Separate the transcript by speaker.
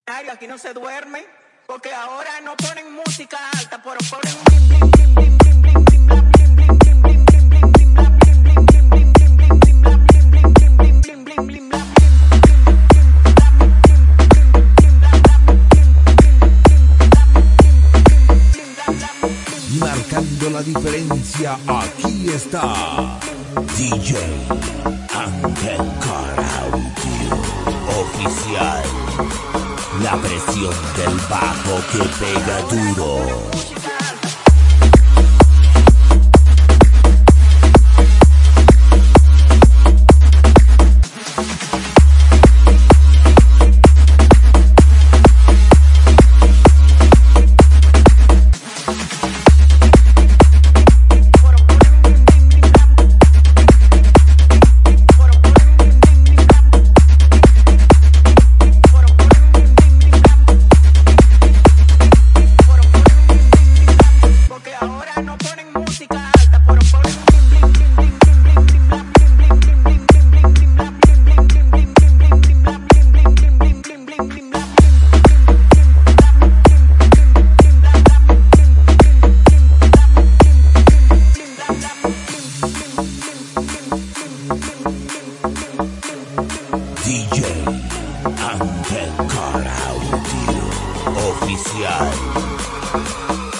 Speaker 1: Aquí no se duerme, porque ahora no ponen música alta, pero ponen un blim blim blim blim blim blim blim bla blim blim blim blim blim blim blim bla blim blim blim blim blim blim blim bla blim blim blim blim blim blim blim bla
Speaker 2: marcando la diferencia, aquí está DJ Ángel Caraudio Oficial. La presión del bajo que pega duro. DJ Ángel Caraudio Oficial.